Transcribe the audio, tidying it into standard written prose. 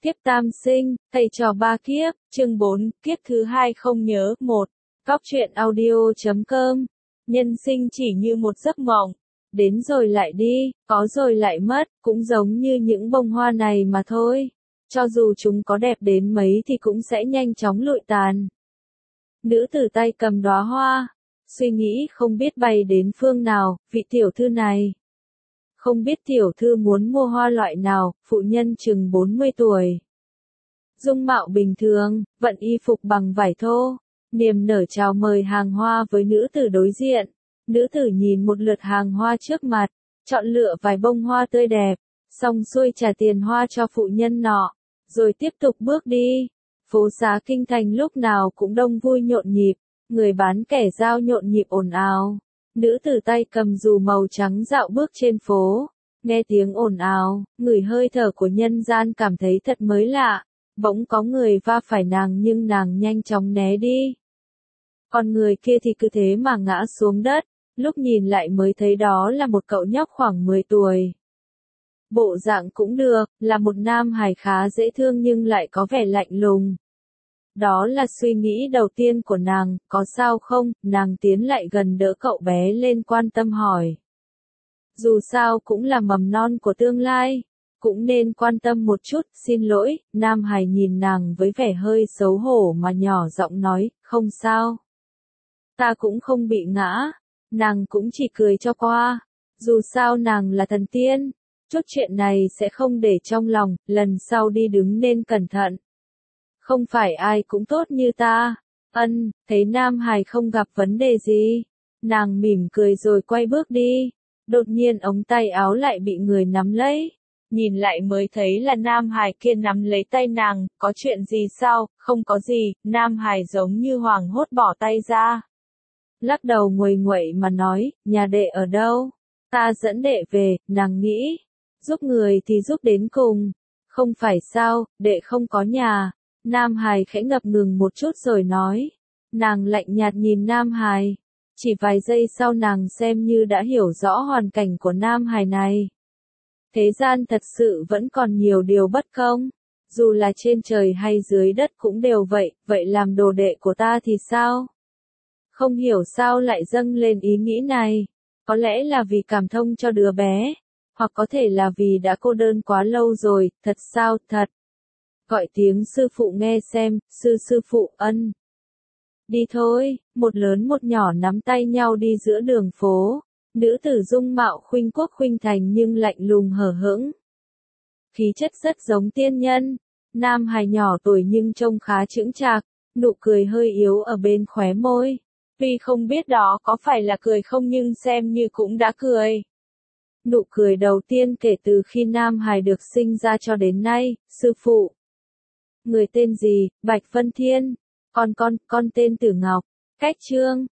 Kiếp tam sinh, thầy trò ba kiếp, chương 4, kiếp thứ hai không nhớ, 1. Góc truyện audio.com. Nhân sinh chỉ như một giấc mộng, đến rồi lại đi, có rồi lại mất, cũng giống như những bông hoa này mà thôi. Cho dù chúng có đẹp đến mấy thì cũng sẽ nhanh chóng lụi tàn. Nữ tử tay cầm đóa hoa, suy nghĩ không biết bay đến phương nào, vị tiểu thư này. Không biết tiểu thư muốn mua hoa loại nào, phụ nhân chừng 40 tuổi. Dung mạo bình thường, vận y phục bằng vải thô, niềm nở chào mời hàng hoa với nữ tử đối diện. Nữ tử nhìn một lượt hàng hoa trước mặt, chọn lựa vài bông hoa tươi đẹp, xong xuôi trả tiền hoa cho phụ nhân nọ, rồi tiếp tục bước đi. Phố xá kinh thành lúc nào cũng đông vui nhộn nhịp, người bán kẻ giao nhộn nhịp ồn ào. Nữ tử tay cầm dù màu trắng dạo bước trên phố, nghe tiếng ồn ào, ngửi hơi thở của nhân gian cảm thấy thật mới lạ. Bỗng có người va phải nàng nhưng nàng nhanh chóng né đi. Còn người kia thì cứ thế mà ngã xuống đất, lúc nhìn lại mới thấy đó là một cậu nhóc khoảng 10 tuổi. Bộ dạng cũng được, là một nam hài khá dễ thương nhưng lại có vẻ lạnh lùng. Đó là suy nghĩ đầu tiên của nàng, có sao không, nàng tiến lại gần đỡ cậu bé lên quan tâm hỏi. Dù sao cũng là mầm non của tương lai, cũng nên quan tâm một chút, xin lỗi, nam hài nhìn nàng với vẻ hơi xấu hổ mà nhỏ giọng nói, không sao. Ta cũng không bị ngã, nàng cũng chỉ cười cho qua, dù sao nàng là thần tiên, chút chuyện này sẽ không để trong lòng, lần sau đi đứng nên cẩn thận. Không phải ai cũng tốt như ta. Thấy nam hài không gặp vấn đề gì. Nàng mỉm cười rồi quay bước đi. Đột nhiên ống tay áo lại bị người nắm lấy. Nhìn lại mới thấy là nam hài kia nắm lấy tay nàng, có chuyện gì sao, không có gì, nam hài giống như hoảng hốt bỏ tay ra. Lắc đầu nguầy nguậy mà nói, nhà đệ ở đâu? Ta dẫn đệ về, nàng nghĩ. Giúp người thì giúp đến cùng. Không phải sao, đệ không có nhà. Nam hài khẽ ngập ngừng một chút rồi nói. Nàng lạnh nhạt nhìn nam hài. Chỉ vài giây sau nàng xem như đã hiểu rõ hoàn cảnh của nam hài này. Thế gian thật sự vẫn còn nhiều điều bất công. Dù là trên trời hay dưới đất cũng đều vậy, vậy làm đồ đệ của ta thì sao? Không hiểu sao lại dâng lên ý nghĩ này. Có lẽ là vì cảm thông cho đứa bé. Hoặc có thể là vì đã cô đơn quá lâu rồi, thật sao, thật. Gọi tiếng sư phụ nghe xem, sư phụ, Đi thôi, một lớn một nhỏ nắm tay nhau đi giữa đường phố. Nữ tử dung mạo khuynh quốc khuynh thành nhưng lạnh lùng hờ hững. Khí chất rất giống tiên nhân. Nam hài nhỏ tuổi nhưng trông khá chững chạc, nụ cười hơi yếu ở bên khóe môi. Tuy không biết đó có phải là cười không nhưng xem như cũng đã cười. Nụ cười đầu tiên kể từ khi nam hài được sinh ra cho đến nay, sư phụ. Người tên gì, Bạch Vân Thiên. Con tên Tử Ngọc. Cách chương,